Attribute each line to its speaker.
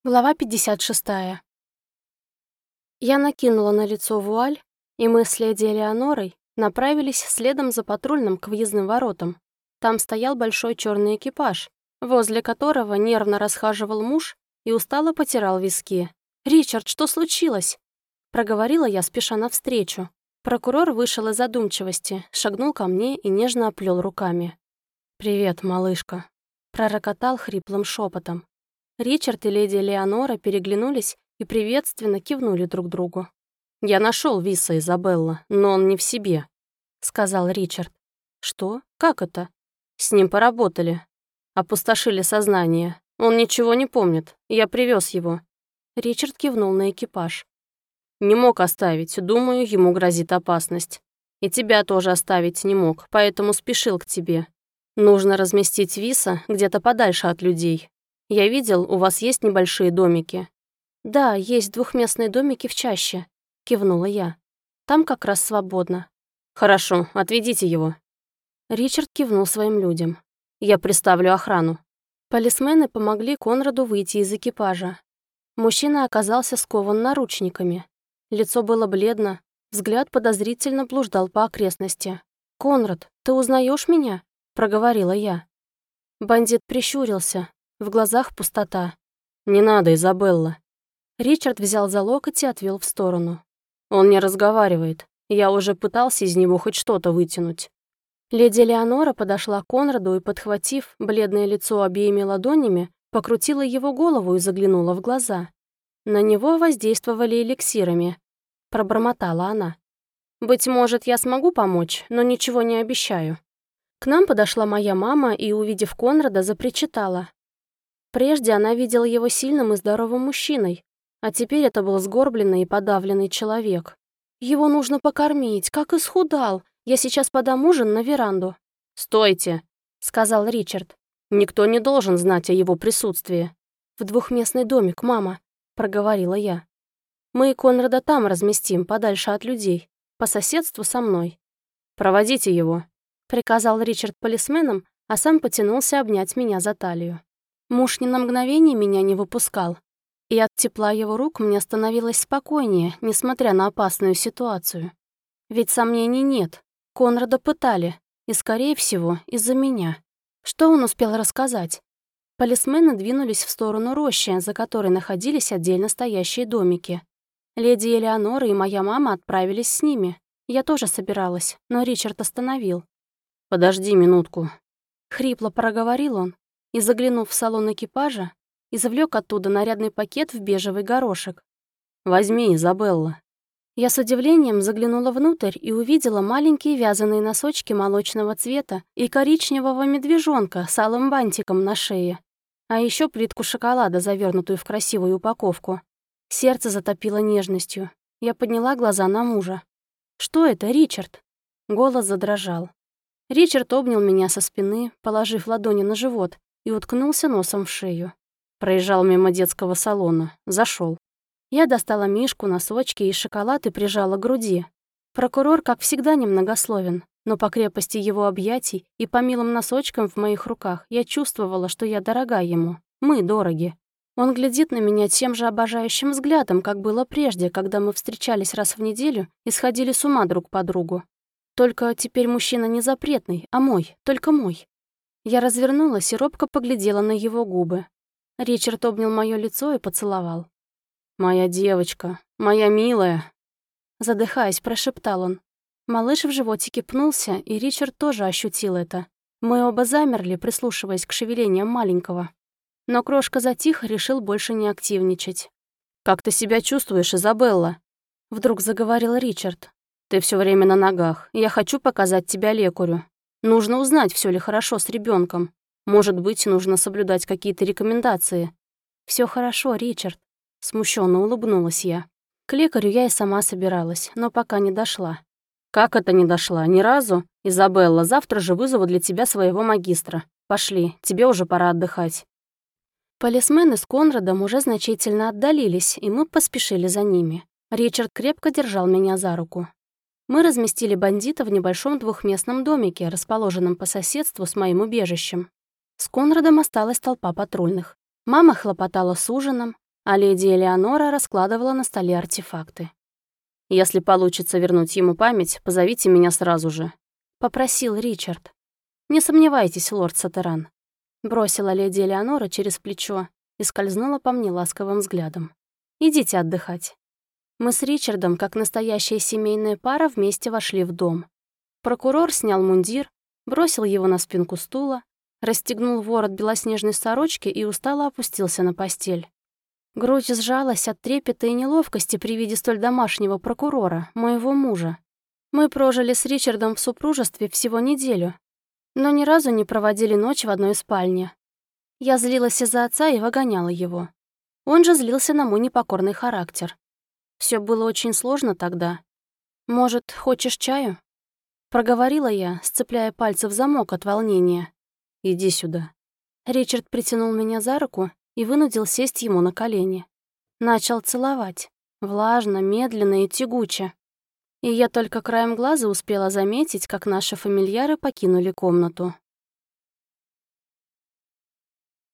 Speaker 1: Глава 56. Я накинула на лицо вуаль, и мы с леди Элеонорой направились следом за патрульным к въездным воротам. Там стоял большой черный экипаж, возле которого нервно расхаживал муж и устало потирал виски. «Ричард, что случилось?» Проговорила я, спеша навстречу. Прокурор вышел из задумчивости, шагнул ко мне и нежно оплел руками. «Привет, малышка», — пророкотал хриплым шепотом. Ричард и леди Элеонора переглянулись и приветственно кивнули друг другу. «Я нашел Виса, Изабелла, но он не в себе», — сказал Ричард. «Что? Как это?» «С ним поработали. Опустошили сознание. Он ничего не помнит. Я привез его». Ричард кивнул на экипаж. «Не мог оставить. Думаю, ему грозит опасность. И тебя тоже оставить не мог, поэтому спешил к тебе. Нужно разместить Виса где-то подальше от людей. Я видел, у вас есть небольшие домики». «Да, есть двухместные домики в чаще», — кивнула я. «Там как раз свободно». «Хорошо, отведите его». Ричард кивнул своим людям. «Я приставлю охрану». Полисмены помогли Конраду выйти из экипажа. Мужчина оказался скован наручниками. Лицо было бледно, взгляд подозрительно блуждал по окрестности. «Конрад, ты узнаешь меня?» — проговорила я. Бандит прищурился. В глазах пустота. «Не надо, Изабелла». Ричард взял за локоть и отвел в сторону. «Он не разговаривает. Я уже пытался из него хоть что-то вытянуть». Леди Леонора подошла к Конраду и, подхватив бледное лицо обеими ладонями, покрутила его голову и заглянула в глаза. На него воздействовали эликсирами. Пробормотала она. «Быть может, я смогу помочь, но ничего не обещаю». К нам подошла моя мама и, увидев Конрада, запричитала. Прежде она видела его сильным и здоровым мужчиной, а теперь это был сгорбленный и подавленный человек. «Его нужно покормить, как исхудал. Я сейчас подам ужин на веранду». «Стойте», — сказал Ричард. «Никто не должен знать о его присутствии». «В двухместный домик, мама», — проговорила я. «Мы и Конрада там разместим, подальше от людей, по соседству со мной». «Проводите его», — приказал Ричард полисменам, а сам потянулся обнять меня за талию. Муж ни на мгновение меня не выпускал, и от тепла его рук мне становилось спокойнее, несмотря на опасную ситуацию. Ведь сомнений нет, Конрада пытали, и, скорее всего, из-за меня. Что он успел рассказать? Полисмены двинулись в сторону рощи, за которой находились отдельно стоящие домики. Леди Элеонора и моя мама отправились с ними. Я тоже собиралась, но Ричард остановил. «Подожди минутку», — хрипло проговорил он, и, заглянув в салон экипажа, извлек оттуда нарядный пакет в бежевый горошек. «Возьми, Изабелла». Я с удивлением заглянула внутрь и увидела маленькие вязаные носочки молочного цвета и коричневого медвежонка с алым бантиком на шее, а еще плитку шоколада, завернутую в красивую упаковку. Сердце затопило нежностью. Я подняла глаза на мужа. «Что это, Ричард?» Голос задрожал. Ричард обнял меня со спины, положив ладони на живот, и уткнулся носом в шею. Проезжал мимо детского салона. Зашел. Я достала мишку, носочки и шоколад и прижала к груди. Прокурор, как всегда, немногословен, но по крепости его объятий и по милым носочкам в моих руках я чувствовала, что я дорога ему. Мы дороги. Он глядит на меня тем же обожающим взглядом, как было прежде, когда мы встречались раз в неделю и сходили с ума друг по другу. Только теперь мужчина не запретный, а мой, только мой. Я развернулась и робко поглядела на его губы. Ричард обнял моё лицо и поцеловал. «Моя девочка, моя милая!» Задыхаясь, прошептал он. Малыш в животике пнулся, и Ричард тоже ощутил это. Мы оба замерли, прислушиваясь к шевелениям маленького. Но крошка затих и решил больше не активничать. «Как ты себя чувствуешь, Изабелла?» Вдруг заговорил Ричард. «Ты все время на ногах. Я хочу показать тебя лекарю. Нужно узнать, все ли хорошо с ребенком. Может быть, нужно соблюдать какие-то рекомендации». Все хорошо, Ричард», — смущенно улыбнулась я. К лекарю я и сама собиралась, но пока не дошла. «Как это не дошла? Ни разу? Изабелла, завтра же вызову для тебя своего магистра. Пошли, тебе уже пора отдыхать». Полисмены с Конрадом уже значительно отдалились, и мы поспешили за ними. Ричард крепко держал меня за руку. Мы разместили бандита в небольшом двухместном домике, расположенном по соседству с моим убежищем. С Конрадом осталась толпа патрульных. Мама хлопотала с ужином, а леди Элеонора раскладывала на столе артефакты.
Speaker 2: «Если получится вернуть ему память, позовите меня сразу же»,
Speaker 1: — попросил Ричард. «Не сомневайтесь, лорд Сатеран», — бросила леди Элеонора через плечо и скользнула по мне ласковым взглядом. «Идите отдыхать». Мы с Ричардом, как настоящая семейная пара, вместе вошли в дом. Прокурор снял мундир, бросил его на спинку стула, расстегнул ворот белоснежной сорочки и устало опустился на постель. Грудь сжалась от трепета и неловкости при виде столь домашнего прокурора, моего мужа. Мы прожили с Ричардом в супружестве всего неделю, но ни разу не проводили ночь в одной спальне. Я злилась из-за отца и выгоняла его. Он же злился на мой непокорный характер. Все было очень сложно тогда. «Может, хочешь чаю?» Проговорила я, сцепляя пальцы в замок от волнения.
Speaker 2: «Иди сюда».
Speaker 1: Ричард притянул меня за руку и вынудил сесть ему на колени. Начал целовать. Влажно, медленно и тягуче. И я только краем глаза успела заметить, как наши фамильяры покинули комнату.